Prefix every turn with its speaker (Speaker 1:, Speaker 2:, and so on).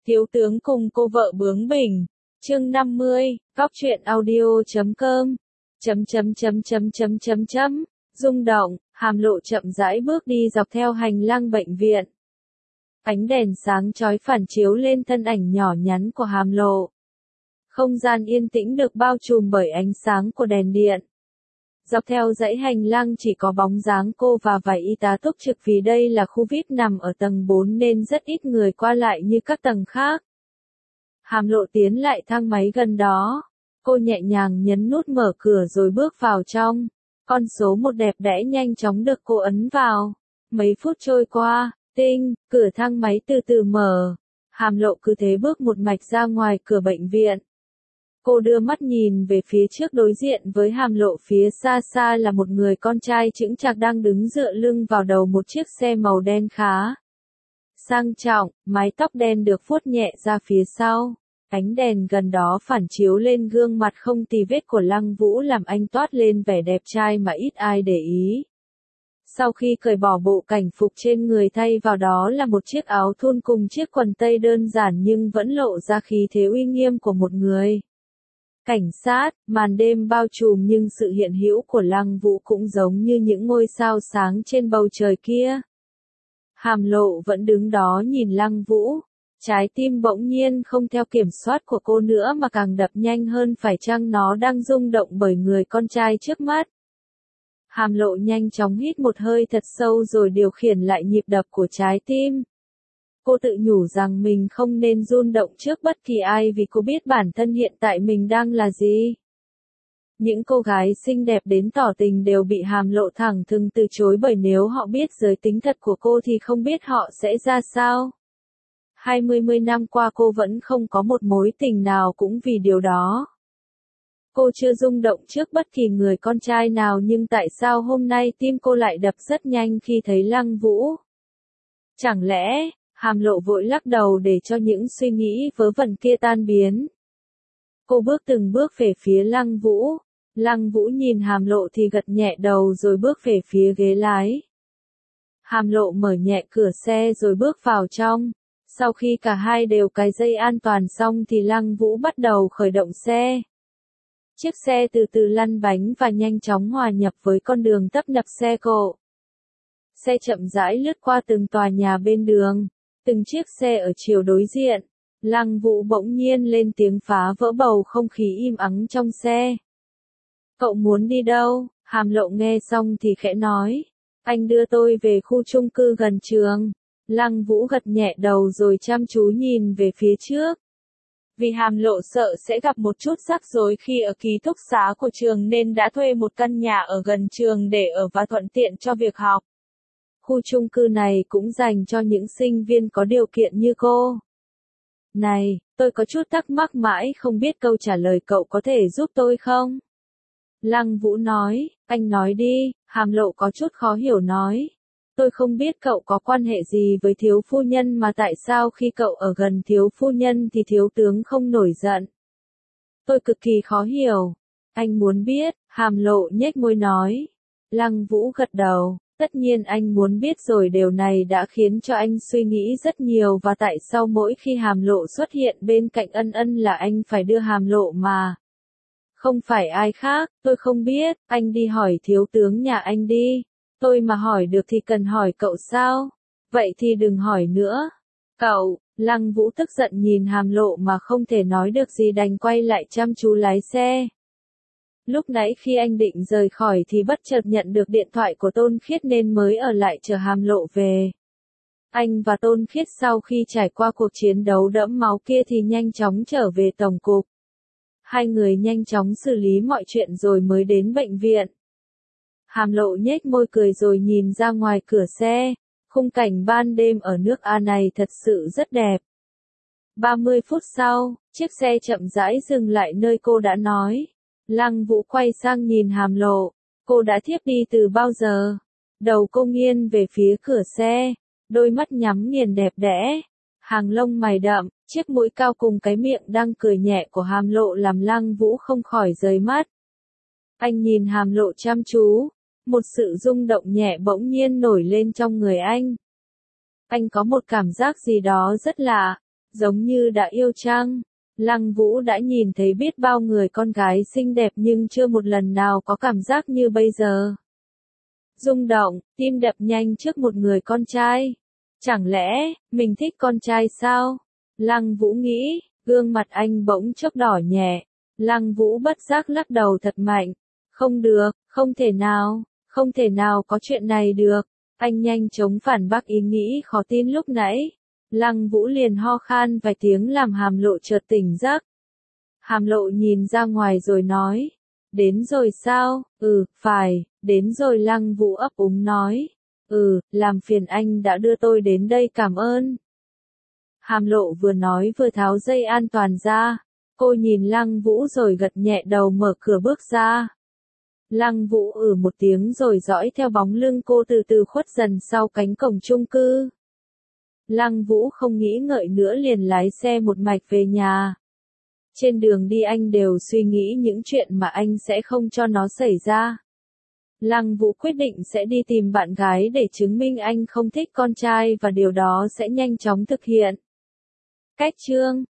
Speaker 1: Thiếu tướng cùng cô vợ bướng bỉnh. Chương 50, góc truyện audio.com. Rung động, Hàm Lộ chậm rãi bước đi dọc theo hành lang bệnh viện. Ánh đèn sáng chói phản chiếu lên thân ảnh nhỏ nhắn của Hàm Lộ. Không gian yên tĩnh được bao trùm bởi ánh sáng của đèn điện. Dọc theo dãy hành lang chỉ có bóng dáng cô và vài y tá túc trực vì đây là khu VIP nằm ở tầng 4 nên rất ít người qua lại như các tầng khác. Hàm Lộ tiến lại thang máy gần đó. Cô nhẹ nhàng nhấn nút mở cửa rồi bước vào trong. Con số 1 đẹp đẽ nhanh chóng được cô ấn vào. Mấy phút trôi qua, tinh, cửa thang máy từ từ mở. Hàm Lộ cứ thế bước một mạch ra ngoài cửa bệnh viện. Cô đưa mắt nhìn về phía trước, đối diện với Hàm Lộ phía xa xa là một người con trai chững chạc đang đứng dựa lưng vào đầu một chiếc xe màu đen khá sang trọng, mái tóc đen được vuốt nhẹ ra phía sau. Ánh đèn gần đó phản chiếu lên gương mặt không tì vết của Lăng Vũ làm anh toát lên vẻ đẹp trai mà ít ai để ý. Sau khi cởi bỏ bộ cảnh phục trên người thay vào đó là một chiếc áo thun cùng chiếc quần tây đơn giản nhưng vẫn lộ ra khí thế uy nghiêm của một người cảnh sát. Màn đêm bao trùm nhưng sự hiện hữu của Lăng Vũ cũng giống như những ngôi sao sáng trên bầu trời kia. Hàm Lộ vẫn đứng đó nhìn Lăng Vũ. Trái tim bỗng nhiên không theo kiểm soát của cô nữa mà càng đập nhanh hơn, phải chăng nó đang rung động bởi người con trai trước mắt. Hàm Lộ nhanh chóng hít một hơi thật sâu rồi điều khiển lại nhịp đập của trái tim. Cô tự nhủ rằng mình không nên rung động trước bất kỳ ai vì cô biết bản thân hiện tại mình đang là gì. Những cô gái xinh đẹp đến tỏ tình đều bị Hàm Lộ thẳng thừng từ chối bởi nếu họ biết giới tính thật của cô thì không biết họ sẽ ra sao. 20 năm qua cô vẫn không có một mối tình nào cũng vì điều đó. Cô chưa rung động trước bất kỳ người con trai nào nhưng tại sao hôm nay tim cô lại đập rất nhanh khi thấy Lăng Vũ? Chẳng lẽ, Hàm Lộ vội lắc đầu để cho những suy nghĩ vớ vẩn kia tan biến. Cô bước từng bước về phía Lăng Vũ. Lăng Vũ nhìn Hàm Lộ thì gật nhẹ đầu rồi bước về phía ghế lái. Hàm Lộ mở nhẹ cửa xe rồi bước vào trong. Sau khi cả hai đều cài dây an toàn xong thì Lăng Vũ bắt đầu khởi động xe. Chiếc xe từ từ lăn bánh và nhanh chóng hòa nhập với con đường tấp nập xe cộ. Xe chậm rãi lướt qua từng tòa nhà bên đường, từng chiếc xe ở chiều đối diện. Lăng Vũ bỗng nhiên lên tiếng phá vỡ bầu không khí im ắng trong xe. Cậu muốn đi đâu? Hàm Lộ nghe xong thì khẽ nói. Anh đưa tôi về khu chung cư gần trường. Lăng Vũ gật nhẹ đầu rồi chăm chú nhìn về phía trước. Vì Hàm Lộ sợ sẽ gặp một chút rắc rối khi ở ký túc xá của trường nên đã thuê một căn nhà ở gần trường để ở và thuận tiện cho việc học. Khu chung cư này cũng dành cho những sinh viên có điều kiện như cô. Này, tôi có chút thắc mắc mãi không biết câu trả lời, cậu có thể giúp tôi không? Lăng Vũ nói, anh nói đi. Hàm Lộ có chút khó hiểu nói. Tôi không biết cậu có quan hệ gì với thiếu phu nhân mà tại sao khi cậu ở gần thiếu phu nhân thì thiếu tướng không nổi giận. Tôi cực kỳ khó hiểu. Anh muốn biết, Hàm Lộ nhếch môi nói. Lăng Vũ gật đầu, tất nhiên anh muốn biết rồi, điều này đã khiến cho anh suy nghĩ rất nhiều và tại sao mỗi khi Hàm Lộ xuất hiện bên cạnh Ân Ân là anh phải đưa Hàm Lộ mà. Không phải ai khác, tôi không biết, anh đi hỏi thiếu tướng nhà anh đi. Tôi mà hỏi được thì cần hỏi cậu sao? Vậy thì đừng hỏi nữa. Cậu, Lăng Vũ tức giận nhìn Hàm Lộ mà không thể nói được gì đành quay lại chăm chú lái xe. Lúc nãy khi anh định rời khỏi thì bất chợt nhận được điện thoại của Tôn Khiết nên mới ở lại chờ Hàm Lộ về. Anh và Tôn Khiết sau khi trải qua cuộc chiến đấu đẫm máu kia thì nhanh chóng trở về tổng cục. Hai người nhanh chóng xử lý mọi chuyện rồi mới đến bệnh viện. Hàm Lộ nhếch môi cười rồi nhìn ra ngoài cửa xe. Khung cảnh ban đêm ở nước A này thật sự rất đẹp. 30 phút sau, chiếc xe chậm rãi dừng lại nơi cô đã nói. Lăng Vũ quay sang nhìn Hàm Lộ. Cô đã thiếp đi từ bao giờ? Đầu cô nghiêng về phía cửa xe. Đôi mắt nhắm nghiền đẹp đẽ. Hàng lông mày đậm, chiếc mũi cao cùng cái miệng đang cười nhẹ của Hàm Lộ làm Lăng Vũ không khỏi rời mắt. Anh nhìn Hàm Lộ chăm chú. Một sự rung động nhẹ bỗng nhiên nổi lên trong người anh. Anh có một cảm giác gì đó rất lạ, Giống như đã yêu chăng? Lăng Vũ đã nhìn thấy biết bao người con gái xinh đẹp nhưng chưa một lần nào có cảm giác như bây giờ. Rung động, tim đập nhanh trước một người con trai. Chẳng lẽ, mình thích con trai sao? Lăng Vũ nghĩ, gương mặt anh bỗng chốc đỏ nhẹ. Lăng Vũ bất giác lắc đầu thật mạnh. Không được, không thể nào có chuyện này được. Anh nhanh chóng phản bác ý nghĩ khó tin lúc nãy. Lăng Vũ liền ho khan vài tiếng làm Hàm Lộ chợt tỉnh giấc. Hàm Lộ nhìn ra ngoài rồi nói. Đến rồi sao? Phải, đến rồi. Lăng Vũ ấp úng nói. Làm phiền anh đã đưa tôi đến đây, cảm ơn. Hàm Lộ vừa nói vừa tháo dây an toàn ra. Cô nhìn Lăng Vũ rồi gật nhẹ đầu mở cửa bước ra. Lăng Vũ một tiếng rồi dõi theo bóng lưng cô từ từ khuất dần sau cánh cổng chung cư. Lăng Vũ không nghĩ ngợi nữa liền lái xe một mạch về nhà. Trên đường đi anh đều suy nghĩ những chuyện mà anh sẽ không cho nó xảy ra. Lăng Vũ quyết định sẽ đi tìm bạn gái để chứng minh anh không thích con trai và điều đó sẽ nhanh chóng thực hiện. Cách chương